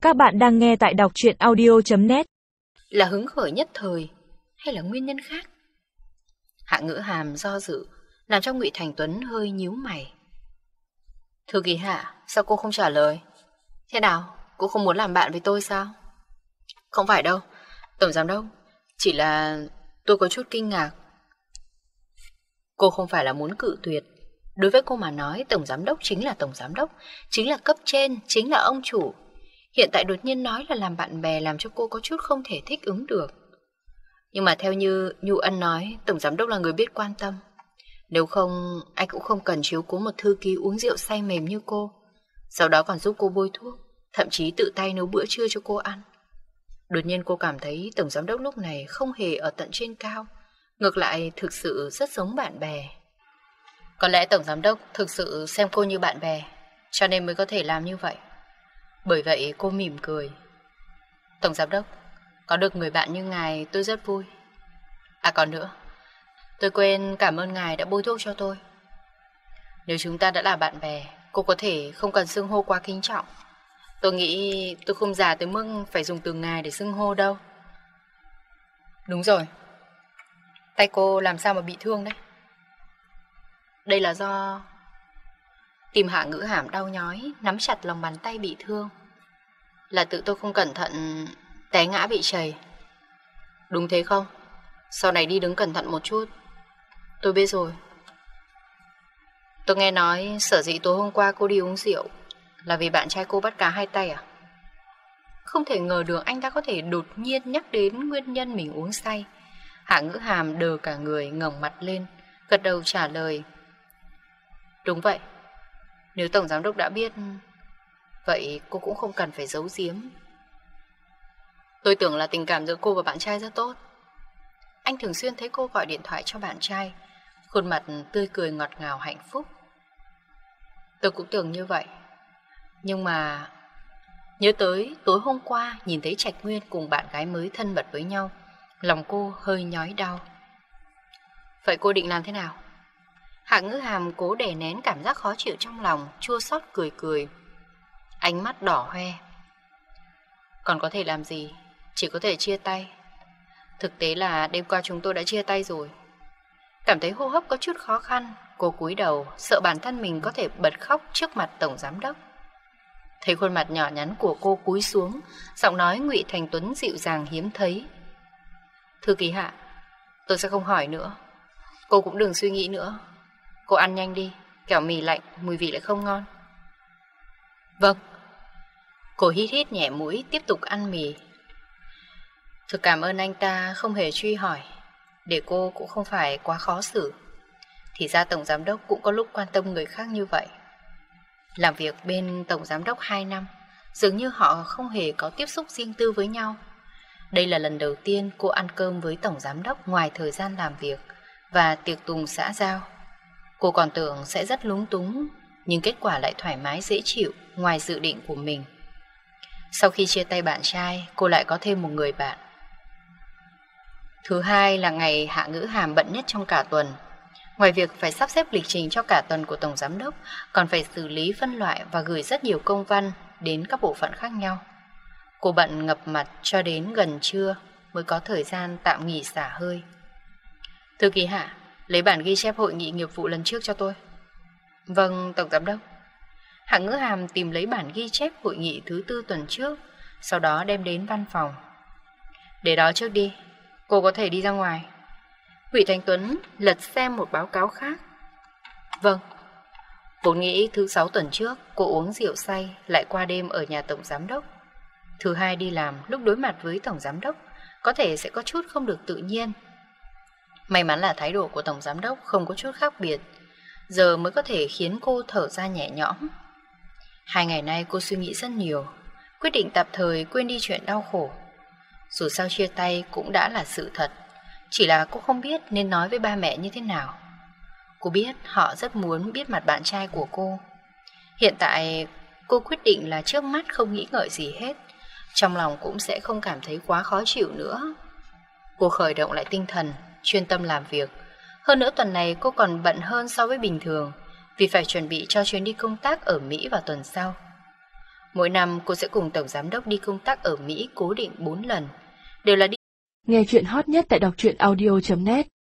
Các bạn đang nghe tại đọc truyện audio.net. Là hứng khởi nhất thời hay là nguyên nhân khác? Hạ Ngữ Hàm do dự, làm cho Ngụy Thành Tuấn hơi nhíu mày. Thư ký Hạ, sao cô không trả lời? Thế nào, cô không muốn làm bạn với tôi sao? Không phải đâu, Tổng Giám Đốc, chỉ là tôi có chút kinh ngạc. Cô không phải là muốn cự tuyệt. Đối với cô mà nói, Tổng Giám Đốc chính là Tổng Giám Đốc, chính là cấp trên, chính là ông chủ. Hiện tại đột nhiên nói là làm bạn bè làm cho cô có chút không thể thích ứng được. Nhưng mà theo như Nhu Ân nói, Tổng Giám Đốc là người biết quan tâm. Nếu không, anh cũng không cần chiếu cố một thư ký uống rượu say mềm như cô. Sau đó còn giúp cô bôi thuốc, thậm chí tự tay nấu bữa trưa cho cô ăn. Đột nhiên cô cảm thấy Tổng Giám Đốc lúc này không hề ở tận trên cao, ngược lại thực sự rất giống bạn bè. Có lẽ Tổng Giám Đốc thực sự xem cô như bạn bè, cho nên mới có thể làm như vậy. Bởi vậy cô mỉm cười. Tổng Giám Đốc, có được người bạn như ngài tôi rất vui. À còn nữa, tôi quên cảm ơn ngài đã bôi thuốc cho tôi. Nếu chúng ta đã là bạn bè, cô có thể không cần xưng hô quá kính trọng. Tôi nghĩ tôi không già tới mức phải dùng từ ngài để xưng hô đâu. Đúng rồi, tay cô làm sao mà bị thương đấy? Đây là do... Tim Hạ Ngữ Hàm đau nhói, nắm chặt lòng bàn tay bị thương. Là tự tôi không cẩn thận té ngã bị trầy. Đúng thế không? Sau này đi đứng cẩn thận một chút. Tôi biết rồi. Tôi nghe nói sở dĩ tối hôm qua cô đi uống rượu là vì bạn trai cô bắt cá hai tay à? Không thể ngờ được anh ta có thể đột nhiên nhắc đến nguyên nhân mình uống say. Hạ Ngữ Hàm đờ cả người, ngẩng mặt lên, gật đầu trả lời. Đúng vậy. Nếu Tổng Giám Đốc đã biết, vậy cô cũng không cần phải giấu giếm. Tôi tưởng là tình cảm giữa cô và bạn trai rất tốt. Anh thường xuyên thấy cô gọi điện thoại cho bạn trai, khuôn mặt tươi cười ngọt ngào hạnh phúc. Tôi cũng tưởng như vậy. Nhưng mà nhớ tới tối hôm qua nhìn thấy Trạch Nguyên cùng bạn gái mới thân mật với nhau, lòng cô hơi nhói đau. Vậy cô định làm thế nào? Hạ Ngữ Hàm cố đè nén cảm giác khó chịu trong lòng, chua xót cười cười, ánh mắt đỏ hoe. Còn có thể làm gì? Chỉ có thể chia tay. Thực tế là đêm qua chúng tôi đã chia tay rồi. Cảm thấy hô hấp có chút khó khăn, cô cúi đầu, sợ bản thân mình có thể bật khóc trước mặt Tổng Giám Đốc. Thấy khuôn mặt nhỏ nhắn của cô cúi xuống, giọng nói Ngụy Thành Tuấn dịu dàng hiếm thấy. Thư ký Hạ, tôi sẽ không hỏi nữa. Cô cũng đừng suy nghĩ nữa. Cô ăn nhanh đi, kẻo mì lạnh, mùi vị lại không ngon. Vâng. Cô hít hít nhẹ mũi, tiếp tục ăn mì. Thực cảm ơn anh ta không hề truy hỏi, để cô cũng không phải quá khó xử. Thì ra Tổng Giám Đốc cũng có lúc quan tâm người khác như vậy. Làm việc bên Tổng Giám Đốc 2 năm, dường như họ không hề có tiếp xúc riêng tư với nhau. Đây là lần đầu tiên cô ăn cơm với Tổng Giám Đốc ngoài thời gian làm việc và tiệc tùng xã giao. Cô còn tưởng sẽ rất lúng túng, nhưng kết quả lại thoải mái dễ chịu, ngoài dự định của mình. Sau khi chia tay bạn trai, cô lại có thêm một người bạn. Thứ hai là ngày Hạ Ngữ Hàm bận nhất trong cả tuần. Ngoài việc phải sắp xếp lịch trình cho cả tuần của Tổng Giám Đốc, còn phải xử lý phân loại và gửi rất nhiều công văn đến các bộ phận khác nhau. Cô bận ngập mặt cho đến gần trưa mới có thời gian tạm nghỉ xả hơi. Thư ký Hạ, lấy bản ghi chép hội nghị nghiệp vụ lần trước cho tôi. Vâng, Tổng Giám Đốc. Hạ Ngữ Hàm tìm lấy bản ghi chép hội nghị thứ 4 tuần trước, sau đó đem đến văn phòng. Để đó trước đi, cô có thể đi ra ngoài. Ngụy Thành Tuấn lật xem một báo cáo khác. Vâng. Vốn nghĩ thứ 6 tuần trước cô uống rượu say lại qua đêm ở nhà Tổng Giám Đốc. Thứ hai đi làm lúc đối mặt với Tổng Giám Đốc có thể sẽ có chút không được tự nhiên. May mắn là thái độ của Tổng Giám Đốc không có chút khác biệt, giờ mới có thể khiến cô thở ra nhẹ nhõm. 2 ngày nay cô suy nghĩ rất nhiều, quyết định tạm thời quên đi chuyện đau khổ. Dù sao chia tay cũng đã là sự thật, chỉ là cô không biết nên nói với ba mẹ như thế nào. Cô biết họ rất muốn biết mặt bạn trai của cô. Hiện tại cô quyết định là trước mắt không nghĩ ngợi gì hết, trong lòng cũng sẽ không cảm thấy quá khó chịu nữa. Cô khởi động lại tinh thần, chuyên tâm làm việc. Hơn nữa tuần này cô còn bận hơn so với bình thường, vì phải chuẩn bị cho chuyến đi công tác ở Mỹ vào tuần sau. Mỗi năm cô sẽ cùng tổng giám đốc đi công tác ở Mỹ cố định 4 lần, đều là đi. Nghe chuyện hot nhất tại đọc truyện audio.net